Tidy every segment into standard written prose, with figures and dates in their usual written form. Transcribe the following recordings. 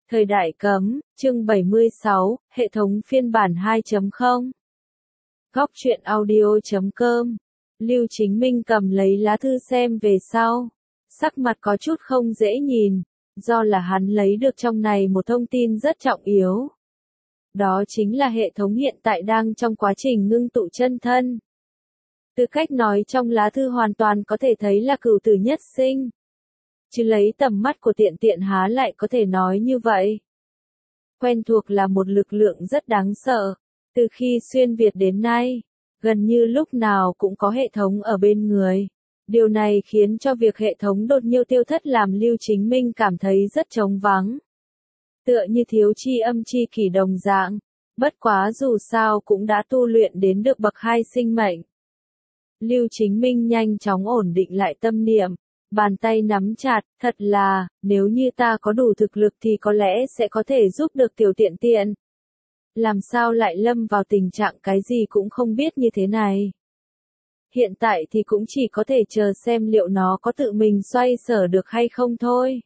Thời đại cấm, chương 76, hệ thống phiên bản 2.0. Góc truyện audio.com. Lưu Chính Minh cầm lấy lá thư xem về sau. Sắc mặt có chút không dễ nhìn, do là hắn lấy được trong này một thông tin rất trọng yếu. Đó chính là hệ thống hiện tại đang trong quá trình ngưng tụ chân thân. Từ cách nói trong lá thư hoàn toàn có thể thấy là cửu tử nhất sinh. Chứ lấy tầm mắt của tiện tiện há lại có thể nói như vậy. Quen thuộc là một lực lượng rất đáng sợ. Từ khi xuyên Việt đến nay, gần như lúc nào cũng có hệ thống ở bên người. Điều này khiến cho việc hệ thống đột nhiên tiêu thất làm Lưu Chính Minh cảm thấy rất trống vắng. Tựa như thiếu chi âm chi kỷ đồng dạng. Bất quá dù sao cũng đã tu luyện đến được bậc 2 sinh mệnh. Lưu Chính Minh nhanh chóng ổn định lại tâm niệm. Bàn tay nắm chặt, thật là, nếu như ta có đủ thực lực thì có lẽ sẽ có thể giúp được tiểu tiện tiện. Làm sao lại lâm vào tình trạng cái gì cũng không biết như thế này. Hiện tại thì cũng chỉ có thể chờ xem liệu nó có tự mình xoay sở được hay không thôi.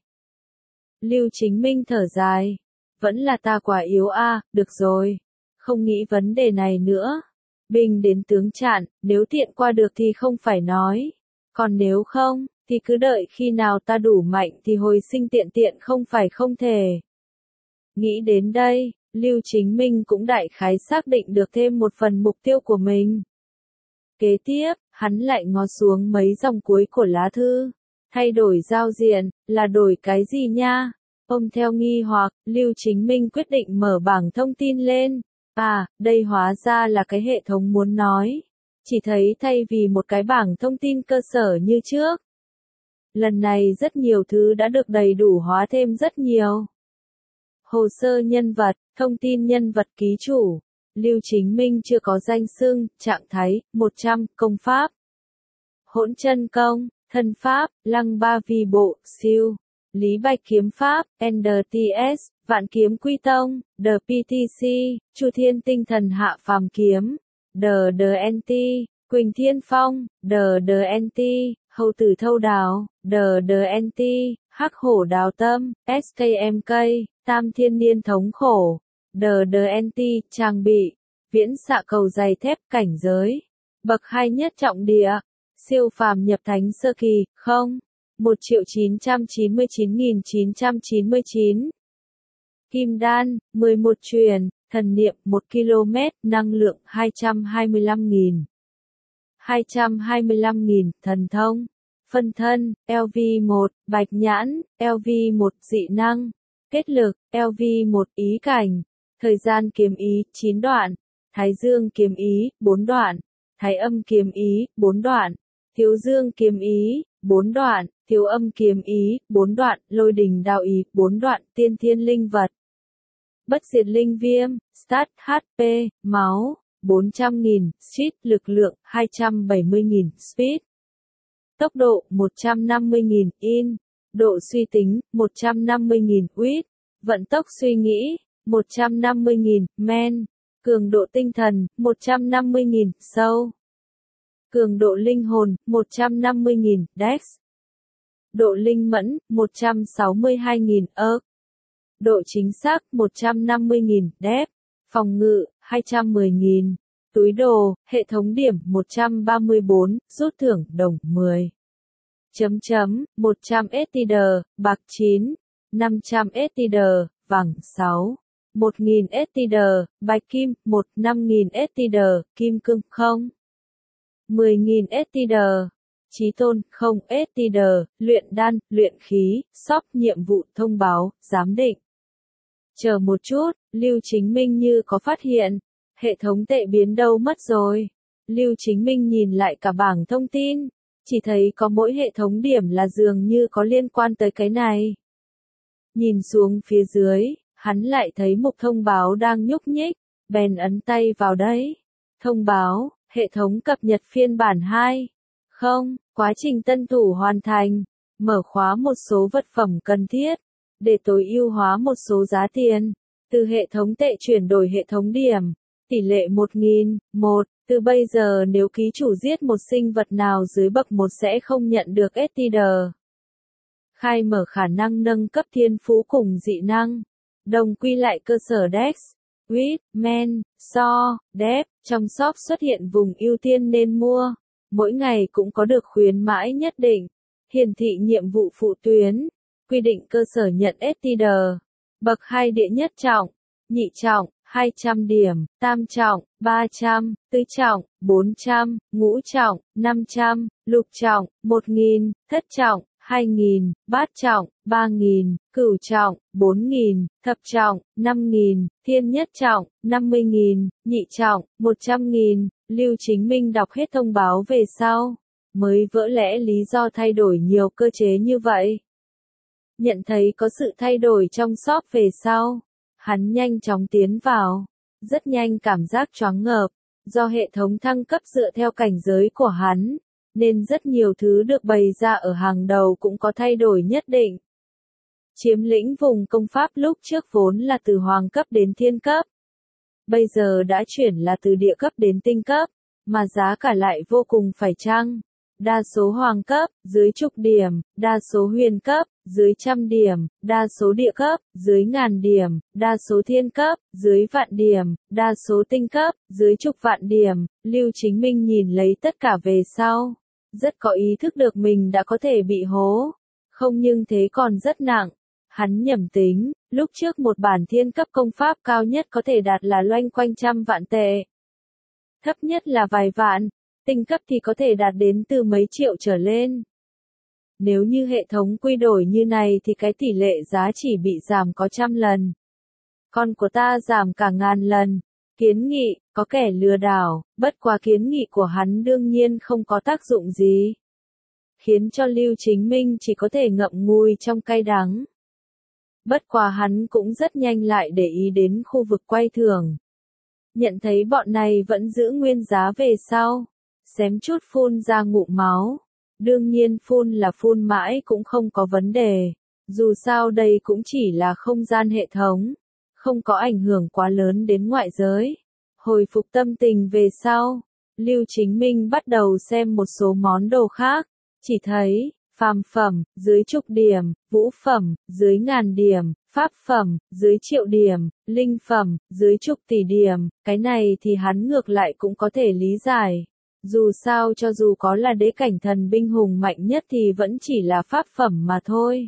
Lưu Chính Minh thở dài. Vẫn là ta quá yếu được rồi. Không nghĩ vấn đề này nữa. Binh đến tướng chặn, nếu tiện qua được thì không phải nói. Còn nếu không, thì cứ đợi khi nào ta đủ mạnh thì hồi sinh tiện tiện không phải không thể. Nghĩ đến đây, Lưu Chính Minh cũng đại khái xác định được thêm một phần mục tiêu của mình. Kế tiếp, hắn lại ngó xuống mấy dòng cuối của lá thư. Thay đổi giao diện, là đổi cái gì nha? Ông theo nghi hoặc, Lưu Chính Minh quyết định mở bảng thông tin lên. Đây hóa ra là cái hệ thống muốn nói. Chỉ thấy thay vì một cái bảng thông tin cơ sở như trước. Lần này rất nhiều thứ đã được đầy đủ hóa thêm rất nhiều. Hồ sơ nhân vật, thông tin nhân vật ký chủ. Lưu Chính Minh chưa có danh xưng, trạng thái, 100, công pháp. Hỗn chân công, thân pháp, lăng ba vi bộ, siêu. Lý Bạch kiếm pháp, NDTS, vạn kiếm quy tông, DPTC, Chu Thiên tinh thần hạ phàm kiếm, DDNT, Quỳnh Thiên Phong, DDNT, Hầu tử thâu đào, DDNT, Hắc hổ đào tâm, SKMK, Tam thiên niên thống khổ, DDNT, trang bị, viễn xạ cầu dày thép cảnh giới, bậc 2 nhất trọng địa, siêu phàm nhập thánh sơ kỳ, 1.999.999. Kim đan, 11 truyền, thần niệm 1 km, năng lượng 225.000. 225.000, thần thông, phân thân, LV1, bạch nhãn, LV1, dị năng, kết lực, LV1, ý cảnh, thời gian kiếm ý, 9 đoạn, thái dương kiếm ý, 4 đoạn, thái âm kiếm ý, 4 đoạn, thiếu dương kiếm ý, 4 đoạn, thiếu âm kiếm ý, 4 đoạn, lôi đình đạo ý, 4 đoạn, tiên thiên linh vật. Bất diệt linh viêm, stat, HP, máu, 400.000, speed, lực lượng, 270.000, speed. Tốc độ, 150.000, in. Độ suy tính, 150.000, wit. Vận tốc suy nghĩ, 150.000, men. Cường độ tinh thần, 150.000, soul. Cường độ linh hồn, 150.000, dex. Độ linh mẫn, 162.000, erg. Độ chính xác, 150.000, depth. Phòng ngự, 210.000. Túi đồ, hệ thống điểm, 134, rút thưởng, đồng 10. 100 STD, bạc 9. 500 STD, vàng 6. 1.000 STD, bạch kim, 5.000 STD, kim cương, 0. 10.000 STD. Chí tôn, 0 STD, luyện đan, luyện khí, shop nhiệm vụ thông báo, giám định. Chờ một chút, Lưu Chính Minh như có phát hiện, hệ thống tệ biến đâu mất rồi. Lưu Chính Minh nhìn lại cả bảng thông tin, chỉ thấy có mỗi hệ thống điểm là dường như có liên quan tới cái này. Nhìn xuống phía dưới, hắn lại thấy mục thông báo đang nhúc nhích, bèn ấn tay vào đấy. Thông báo, hệ thống cập nhật phiên bản 2. Quá trình tân thủ hoàn thành, mở khóa một số vật phẩm cần thiết, để tối ưu hóa một số giá tiền, từ hệ thống tệ chuyển đổi hệ thống điểm, tỷ lệ 1.000:1, từ bây giờ nếu ký chủ giết một sinh vật nào dưới bậc 1 sẽ không nhận được STD. Khai mở khả năng nâng cấp thiên phú cùng dị năng, Đồng quy lại cơ sở DEX, WIT, MEN, SO, DEP, trong shop xuất hiện vùng ưu tiên nên mua. Mỗi ngày cũng có được khuyến mãi nhất định. Hiển thị nhiệm vụ phụ tuyến. Quy định cơ sở nhận STD. Bậc 2 địa nhất trọng, nhị trọng, 200 điểm, tam trọng, 300, tứ trọng, 400, ngũ trọng, 500, lục trọng, 1000, thất trọng, 2000, bát trọng, 3000, cửu trọng, 4000, thập trọng, 5000, thiên nhất trọng, 50000, nhị trọng, 100.000. Lưu Chính Minh đọc hết thông báo về sau, mới vỡ lẽ lý do thay đổi nhiều cơ chế như vậy. Nhận thấy có sự thay đổi trong shop về sau, hắn nhanh chóng tiến vào, rất nhanh cảm giác choáng ngợp, do hệ thống thăng cấp dựa theo cảnh giới của hắn, nên rất nhiều thứ được bày ra ở hàng đầu cũng có thay đổi nhất định. Chiếm lĩnh vùng công pháp lúc trước vốn là từ hoàng cấp đến thiên cấp, bây giờ đã chuyển là từ địa cấp đến tinh cấp, mà giá cả lại vô cùng phải chăng. Đa số hoàng cấp, dưới chục điểm, đa số huyền cấp, dưới 100 điểm, đa số địa cấp, dưới 1000 điểm, đa số thiên cấp, dưới vạn điểm, đa số tinh cấp, dưới chục vạn điểm. Lưu Chính Minh nhìn lấy tất cả về sau, rất có ý thức được mình đã có thể bị hố, không nhưng thế còn rất nặng. Hắn nhẩm tính, lúc trước một bản thiên cấp công pháp cao nhất có thể đạt là loanh quanh 100 vạn tệ. Thấp nhất là vài vạn, tinh cấp thì có thể đạt đến từ mấy triệu trở lên. Nếu như hệ thống quy đổi như này thì cái tỷ lệ giá chỉ bị giảm có 100 lần. Con của ta giảm cả 1000 lần. Kiến nghị, có kẻ lừa đảo, bất quá kiến nghị của hắn đương nhiên không có tác dụng gì. Khiến cho Lưu Chính Minh chỉ có thể ngậm ngùi trong cay đắng. Bất quá hắn cũng rất nhanh lại để ý đến khu vực quay thưởng. Nhận thấy bọn này vẫn giữ nguyên giá về sau. Xém chút phun ra ngụm máu. Đương nhiên phun là phun mãi cũng không có vấn đề. Dù sao đây cũng chỉ là không gian hệ thống. Không có ảnh hưởng quá lớn đến ngoại giới. Hồi phục tâm tình về sau. Lưu Chính Minh bắt đầu xem một số món đồ khác. Chỉ thấy, phàm phẩm, dưới chục điểm, vũ phẩm, dưới 1000 điểm, pháp phẩm, dưới triệu điểm, linh phẩm, dưới chục tỷ điểm. Cái này thì hắn ngược lại cũng có thể lý giải. Dù sao cho dù có là đế cảnh thần binh hùng mạnh nhất thì vẫn chỉ là pháp phẩm mà thôi.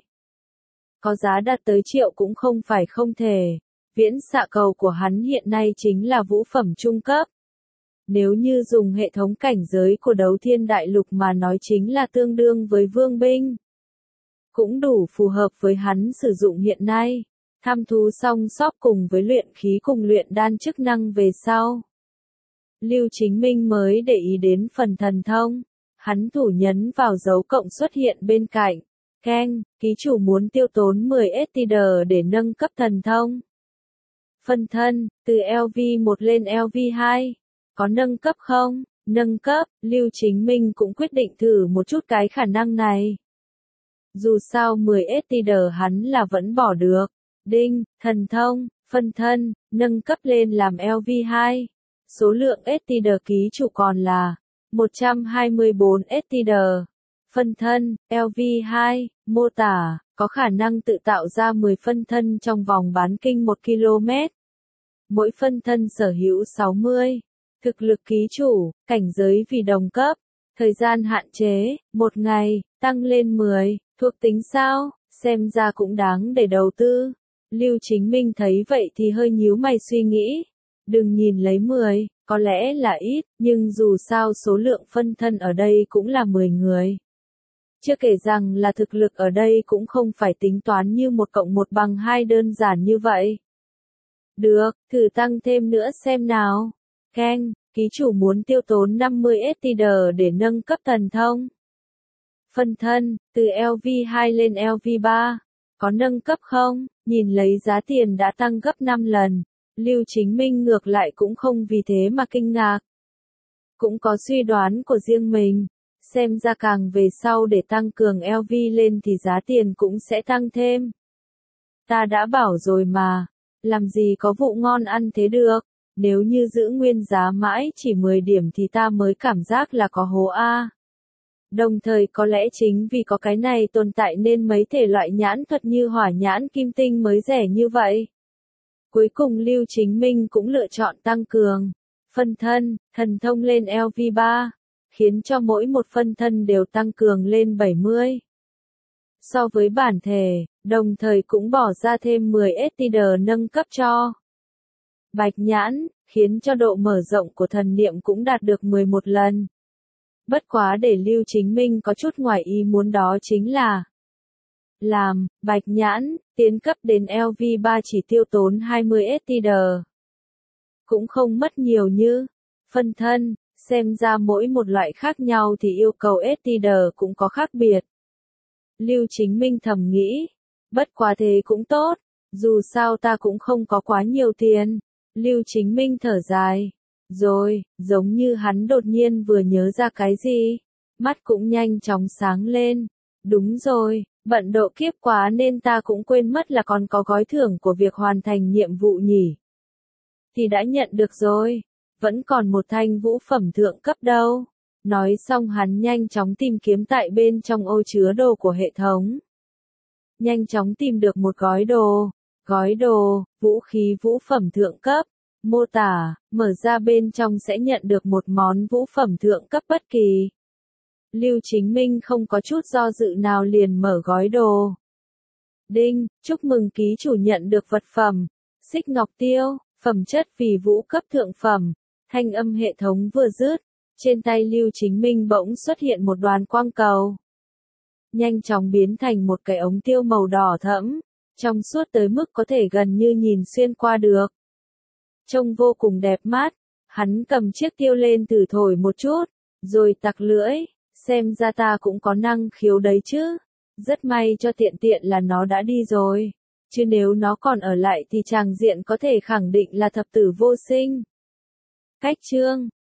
Có giá đạt tới triệu cũng không phải không thể. Viễn xạ cầu của hắn hiện nay chính là vũ phẩm trung cấp. Nếu như dùng hệ thống cảnh giới của đấu thiên đại lục mà nói chính là tương đương với vương binh. Cũng đủ phù hợp với hắn sử dụng hiện nay. Thăm thú xong shop cùng với luyện khí cùng luyện đan chức năng về sau. Lưu Chính Minh mới để ý đến phần thần thông. Hắn thủ nhấn vào dấu cộng xuất hiện bên cạnh. Keng, ký chủ muốn tiêu tốn 10 STD để nâng cấp thần thông. Phân thân, từ LV1 lên LV2. Có nâng cấp không? Nâng cấp, Lưu Chính Minh cũng quyết định thử một chút cái khả năng này. Dù sao 10 STD hắn là vẫn bỏ được. Đinh, thần thông, phân thân, nâng cấp lên làm LV2. Số lượng STD ký chủ còn là 124 STD. Phân thân, LV2, mô tả, có khả năng tự tạo ra 10 phân thân trong vòng bán kinh 1 km. Mỗi phân thân sở hữu 60. Thực lực ký chủ, cảnh giới vì đồng cấp. Thời gian hạn chế, 1 ngày, tăng lên 10. Thuộc tính sao, xem ra cũng đáng để đầu tư. Lưu Chính Minh thấy vậy thì hơi nhíu mày suy nghĩ. Đừng nhìn lấy 10, có lẽ là ít, nhưng dù sao số lượng phân thân ở đây cũng là 10 người. Chưa kể rằng là thực lực ở đây cũng không phải tính toán như 1 cộng 1 bằng 2 đơn giản như vậy. Được, thử tăng thêm nữa xem nào. Keng, ký chủ muốn tiêu tốn 50 STD để nâng cấp thần thông. Phân thân, từ LV2 lên LV3. Có nâng cấp không? Nhìn lấy giá tiền đã tăng gấp 5 lần. Lưu Chính Minh ngược lại cũng không vì thế mà kinh ngạc. Cũng có suy đoán của riêng mình. Xem ra càng về sau để tăng cường LV lên thì giá tiền cũng sẽ tăng thêm. Ta đã bảo rồi mà. Làm gì có vụ ngon ăn thế được. Nếu như giữ nguyên giá mãi chỉ 10 điểm thì ta mới cảm giác là có hố A. Đồng thời có lẽ chính vì có cái này tồn tại nên mấy thể loại nhãn thuật như hỏa nhãn kim tinh mới rẻ như vậy. Cuối cùng Lưu Chính Minh cũng lựa chọn tăng cường phân thân, thần thông lên LV3, khiến cho mỗi một phân thân đều tăng cường lên 70. So với bản thể, đồng thời cũng bỏ ra thêm 10 STD nâng cấp cho Bạch Nhãn, khiến cho độ mở rộng của thần niệm cũng đạt được 11 lần. Bất quá để Lưu Chính Minh có chút ngoài ý muốn đó chính là làm Bạch Nhãn tiến cấp đến LV3 chỉ tiêu tốn 20 STD. Cũng không mất nhiều như phân thân, xem ra mỗi một loại khác nhau thì yêu cầu STD cũng có khác biệt. Lưu Chính Minh thầm nghĩ, bất quá thế cũng tốt, dù sao ta cũng không có quá nhiều tiền. Lưu Chính Minh thở dài, rồi, giống như hắn đột nhiên vừa nhớ ra cái gì, mắt cũng nhanh chóng sáng lên. Đúng rồi, bận độ kiếp quá nên ta cũng quên mất là còn có gói thưởng của việc hoàn thành nhiệm vụ nhỉ. Thì đã nhận được rồi, vẫn còn một thanh vũ phẩm thượng cấp đâu. Nói xong hắn nhanh chóng tìm kiếm tại bên trong ô chứa đồ của hệ thống. Nhanh chóng tìm được một gói đồ, vũ khí vũ phẩm thượng cấp. Mô tả, mở ra bên trong sẽ nhận được một món vũ phẩm thượng cấp bất kỳ. Lưu Chính Minh không có chút do dự nào liền mở gói đồ. Đinh, chúc mừng ký chủ nhận được vật phẩm. Xích ngọc tiêu, phẩm chất vì vũ cấp thượng phẩm. Thanh âm hệ thống vừa dứt. Trên tay Lưu Chính Minh bỗng xuất hiện một đoàn quang cầu. Nhanh chóng biến thành một cái ống tiêu màu đỏ thẫm, trong suốt tới mức có thể gần như nhìn xuyên qua được. Trông vô cùng đẹp mắt, hắn cầm chiếc tiêu lên thử thổi một chút, rồi tặc lưỡi, xem ra ta cũng có năng khiếu đấy chứ. Rất may cho tiện tiện là nó đã đi rồi, chứ nếu nó còn ở lại thì tràng diện có thể khẳng định là thập tử vô sinh. Cách chương